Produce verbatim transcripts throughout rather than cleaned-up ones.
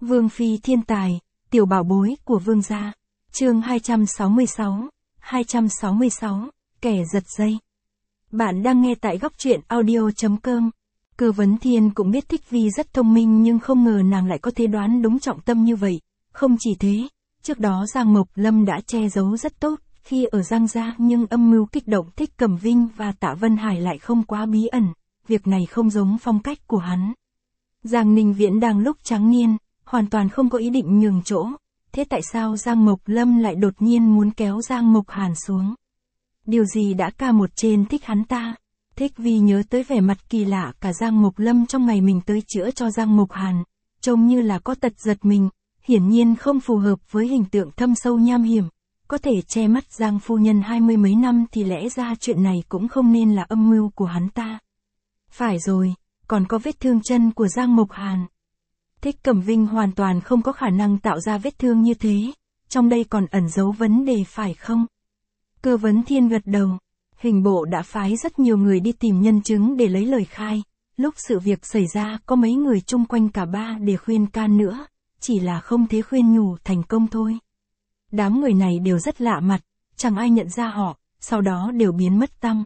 Vương phi thiên tài, tiểu bảo bối của vương gia. Chương hai trăm sáu mươi sáu, hai trăm sáu mươi sáu, kẻ giật dây. Bạn đang nghe tại góc truyện audio chấm com. Cơ Vấn Thiên cũng biết Thích Vi rất thông minh nhưng không ngờ nàng lại có thể đoán đúng trọng tâm như vậy. Không chỉ thế, trước đó Giang Mộc Lâm đã che giấu rất tốt khi ở Giang gia, nhưng âm mưu kích động Thích Cẩm Vinh và Tạ Vân Hải lại không quá bí ẩn, việc này không giống phong cách của hắn. Giang Ninh Viễn đang lúc trắng niên, hoàn toàn không có ý định nhường chỗ, thế tại sao Giang Mộc Lâm lại đột nhiên muốn kéo Giang Mộc Hàn xuống? Điều gì đã ca một trên thích hắn ta? Thích Vi nhớ tới vẻ mặt kỳ lạ cả Giang Mộc Lâm trong ngày mình tới chữa cho Giang Mộc Hàn, trông như là có tật giật mình, hiển nhiên không phù hợp với hình tượng thâm sâu nham hiểm. Có thể che mắt Giang phu nhân hai mươi mấy năm thì lẽ ra chuyện này cũng không nên là âm mưu của hắn ta. Phải rồi, còn có vết thương chân của Giang Mộc Hàn. Thích Cẩm Vinh hoàn toàn không có khả năng tạo ra vết thương như thế, trong đây còn ẩn giấu vấn đề phải không? Cơ Vấn Thiên gật đầu, hình bộ đã phái rất nhiều người đi tìm nhân chứng để lấy lời khai, lúc sự việc xảy ra có mấy người chung quanh cả ba để khuyên can nữa, chỉ là không thể khuyên nhủ thành công thôi. Đám người này đều rất lạ mặt, chẳng ai nhận ra họ, sau đó đều biến mất tăm.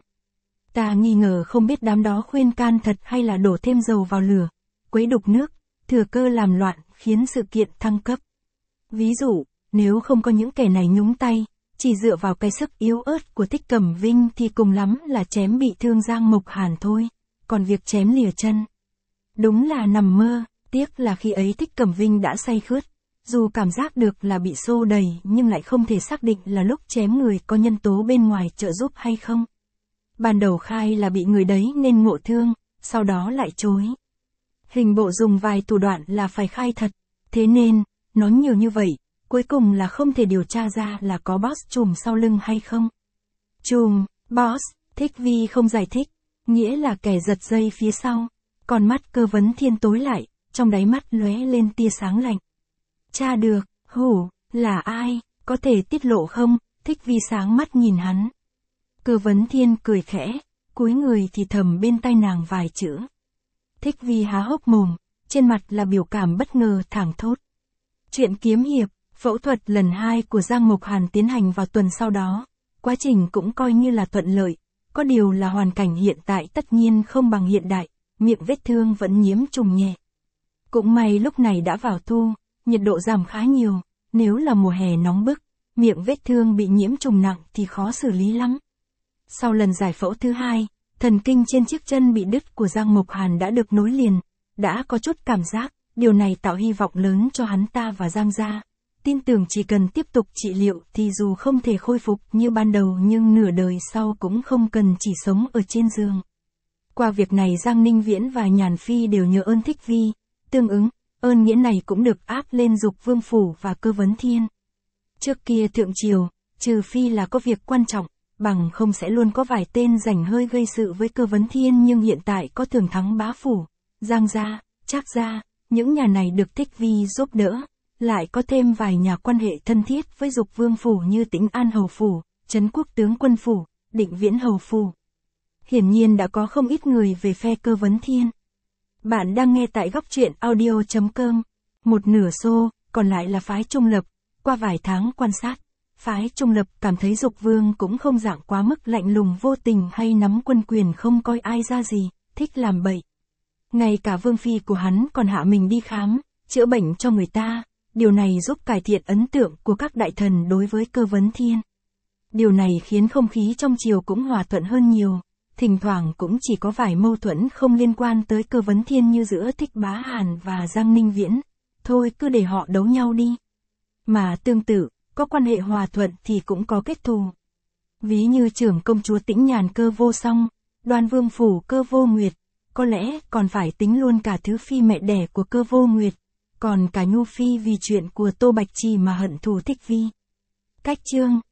Ta nghi ngờ không biết đám đó khuyên can thật hay là đổ thêm dầu vào lửa, quấy đục nước, thừa cơ làm loạn, khiến sự kiện thăng cấp. Ví dụ, nếu không có những kẻ này nhúng tay, chỉ dựa vào cái sức yếu ớt của Thích Cẩm Vinh thì cùng lắm là chém bị thương Giang Mộc Hàn thôi, còn việc chém lìa chân. Đúng là nằm mơ, tiếc là khi ấy Thích Cẩm Vinh đã say khướt, dù cảm giác được là bị xô đẩy nhưng lại không thể xác định là lúc chém người có nhân tố bên ngoài trợ giúp hay không. Ban đầu khai là bị người đấy nên ngộ thương, sau đó lại chối. Hình bộ dùng vài thủ đoạn là phải khai thật, thế nên, nói nhiều như vậy, cuối cùng là không thể điều tra ra là có boss trùm sau lưng hay không. Trùm, boss, Thích Vi không giải thích, nghĩa là kẻ giật dây phía sau, còn mắt Cơ Vấn Thiên tối lại, trong đáy mắt lóe lên tia sáng lạnh. Tra được, hủ, là ai, có thể tiết lộ không? Thích Vi sáng mắt nhìn hắn. Cơ Vấn Thiên cười khẽ, cúi người thì thầm bên tai nàng vài chữ. Thích Vi há hốc mồm, trên mặt là biểu cảm bất ngờ thảng thốt. Chuyện kiếm hiệp, phẫu thuật lần hai của Giang Mộc Hàn tiến hành vào tuần sau đó, quá trình cũng coi như là thuận lợi, có điều là hoàn cảnh hiện tại tất nhiên không bằng hiện đại, miệng vết thương vẫn nhiễm trùng nhẹ. Cũng may lúc này đã vào thu, nhiệt độ giảm khá nhiều, nếu là mùa hè nóng bức, miệng vết thương bị nhiễm trùng nặng thì khó xử lý lắm. Sau lần giải phẫu thứ hai, thần kinh trên chiếc chân bị đứt của Giang Mộc Hàn đã được nối liền, đã có chút cảm giác, điều này tạo hy vọng lớn cho hắn ta và Giang gia. Tin tưởng chỉ cần tiếp tục trị liệu thì dù không thể khôi phục như ban đầu nhưng nửa đời sau cũng không cần chỉ sống ở trên giường. Qua việc này Giang Ninh Viễn và Nhàn Phi đều nhờ ơn Thích Vi, tương ứng, ơn nghĩa này cũng được áp lên Dục Vương Phủ và Cơ Vấn Thiên. Trước kia thượng triều, trừ phi là có việc quan trọng, bằng không sẽ luôn có vài tên rảnh hơi gây sự với Cơ Vấn Thiên, nhưng hiện tại có Thường Thắng Bá Phủ, Giang gia, Trác gia, những nhà này được Thích Vi giúp đỡ, lại có thêm vài nhà quan hệ thân thiết với Dục Vương Phủ như Tĩnh An Hầu Phủ, Trấn Quốc Tướng Quân Phủ, Định Viễn Hầu Phủ. Hiển nhiên đã có không ít người về phe Cơ Vấn Thiên. Bạn đang nghe tại góc truyện audio chấm com. Một nửa xô, còn lại là phái trung lập. Qua vài tháng quan sát, phái trung lập cảm thấy Dục Vương cũng không dạng quá mức lạnh lùng vô tình hay nắm quân quyền không coi ai ra gì, thích làm bậy. Ngay cả vương phi của hắn còn hạ mình đi khám, chữa bệnh cho người ta, điều này giúp cải thiện ấn tượng của các đại thần đối với Cơ Vấn Thiên. Điều này khiến không khí trong triều cũng hòa thuận hơn nhiều, thỉnh thoảng cũng chỉ có vài mâu thuẫn không liên quan tới Cơ Vấn Thiên như giữa Thích Bá Hàn và Giang Ninh Viễn, thôi cứ để họ đấu nhau đi. Mà tương tự, có quan hệ hòa thuận thì cũng có kết thù. Ví như trưởng công chúa Tĩnh Nhàn Cơ Vô Song, Đoan Vương Phủ Cơ Vô Nguyệt, có lẽ còn phải tính luôn cả Thứ Phi mẹ đẻ của Cơ Vô Nguyệt, còn cả Nhu Phi vì chuyện của Tô Bạch Trì mà hận thù Thích Vi. Cách chương